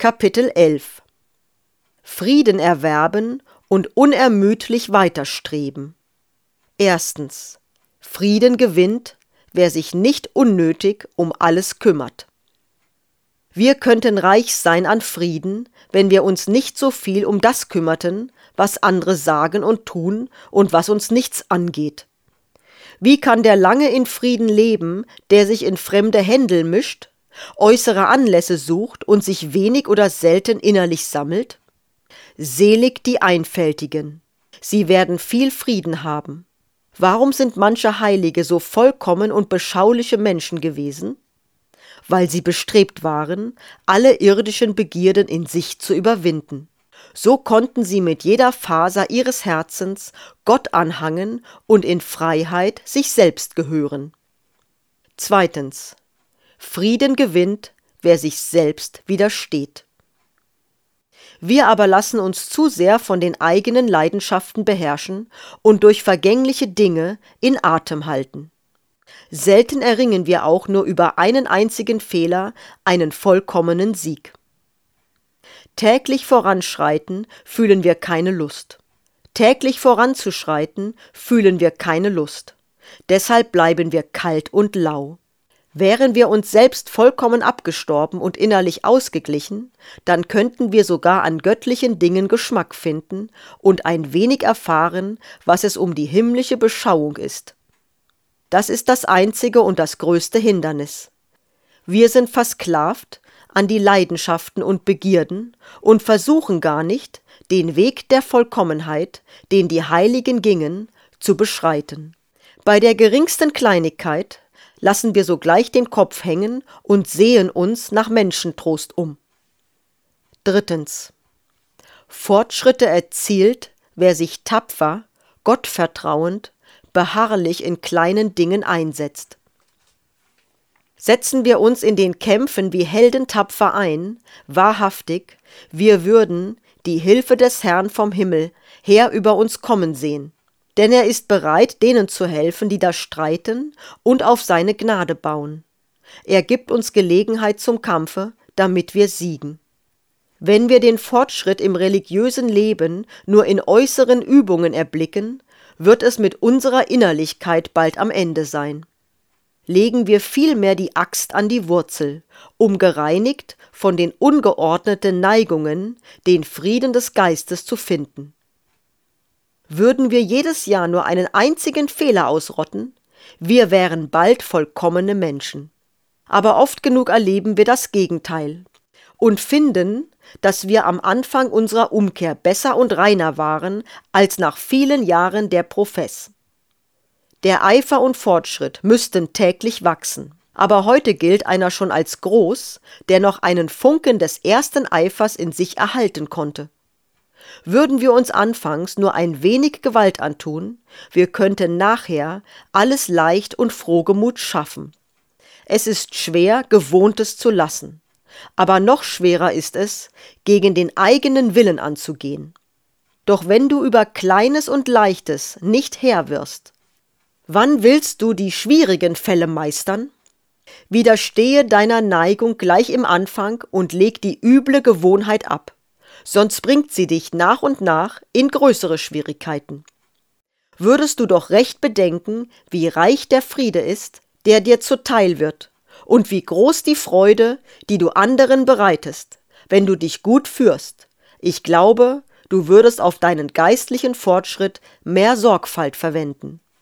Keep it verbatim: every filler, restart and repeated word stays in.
Kapitel elf. Frieden erwerben und unermüdlich weiterstreben. Erstens. Frieden gewinnt, wer sich nicht unnötig um alles kümmert. Wir könnten reich sein an Frieden, wenn wir uns nicht so viel um das kümmerten, was andere sagen und tun und was uns nichts angeht. Wie kann der lange in Frieden leben, der sich in fremde Händel mischt, äußere Anlässe sucht und sich wenig oder selten innerlich sammelt? Selig die Einfältigen, sie werden viel Frieden haben. Warum sind manche Heilige so vollkommen und beschauliche Menschen gewesen? Weil sie bestrebt waren, alle irdischen Begierden in sich zu überwinden. So konnten sie mit jeder Faser ihres Herzens Gott anhangen und in Freiheit sich selbst gehören. Zweitens. Frieden gewinnt, wer sich selbst widersteht. Wir aber lassen uns zu sehr von den eigenen Leidenschaften beherrschen und durch vergängliche Dinge in Atem halten. Selten erringen wir auch nur über einen einzigen Fehler einen vollkommenen Sieg. Täglich voranschreiten fühlen wir keine Lust. Täglich voranzuschreiten fühlen wir keine Lust. Deshalb bleiben wir kalt und lau. Wären wir uns selbst vollkommen abgestorben und innerlich ausgeglichen, dann könnten wir sogar an göttlichen Dingen Geschmack finden und ein wenig erfahren, was es um die himmlische Beschauung ist. Das ist das einzige und das größte Hindernis. Wir sind versklavt an die Leidenschaften und Begierden und versuchen gar nicht, den Weg der Vollkommenheit, den die Heiligen gingen, zu beschreiten. Bei der geringsten Kleinigkeit lassen wir sogleich den Kopf hängen und sehen uns nach Menschentrost um. Drittens. Fortschritte erzielt, wer sich tapfer, gottvertrauend, beharrlich in kleinen Dingen einsetzt. Setzen wir uns in den Kämpfen wie Helden tapfer ein, wahrhaftig, wir würden die Hilfe des Herrn vom Himmel her über uns kommen sehen. Denn er ist bereit, denen zu helfen, die da streiten und auf seine Gnade bauen. Er gibt uns Gelegenheit zum Kampfe, damit wir siegen. Wenn wir den Fortschritt im religiösen Leben nur in äußeren Übungen erblicken, wird es mit unserer Innerlichkeit bald am Ende sein. Legen wir vielmehr die Axt an die Wurzel, um gereinigt von den ungeordneten Neigungen den Frieden des Geistes zu finden. Würden wir jedes Jahr nur einen einzigen Fehler ausrotten, wir wären bald vollkommene Menschen. Aber oft genug erleben wir das Gegenteil und finden, dass wir am Anfang unserer Umkehr besser und reiner waren, als nach vielen Jahren der Profess. Der Eifer und Fortschritt müssten täglich wachsen, aber heute gilt einer schon als groß, der noch einen Funken des ersten Eifers in sich erhalten konnte. Würden wir uns anfangs nur ein wenig Gewalt antun, wir könnten nachher alles leicht und frohgemut schaffen. Es ist schwer, Gewohntes zu lassen, aber noch schwerer ist es, gegen den eigenen Willen anzugehen. Doch wenn du über Kleines und Leichtes nicht Herr wirst, wann willst du die schwierigen Fälle meistern? Widerstehe deiner Neigung gleich im Anfang und leg die üble Gewohnheit ab. Sonst bringt sie dich nach und nach in größere Schwierigkeiten. Würdest du doch recht bedenken, wie reich der Friede ist, der dir zuteil wird, und wie groß die Freude, die du anderen bereitest, wenn du dich gut führst. Ich glaube, du würdest auf deinen geistlichen Fortschritt mehr Sorgfalt verwenden.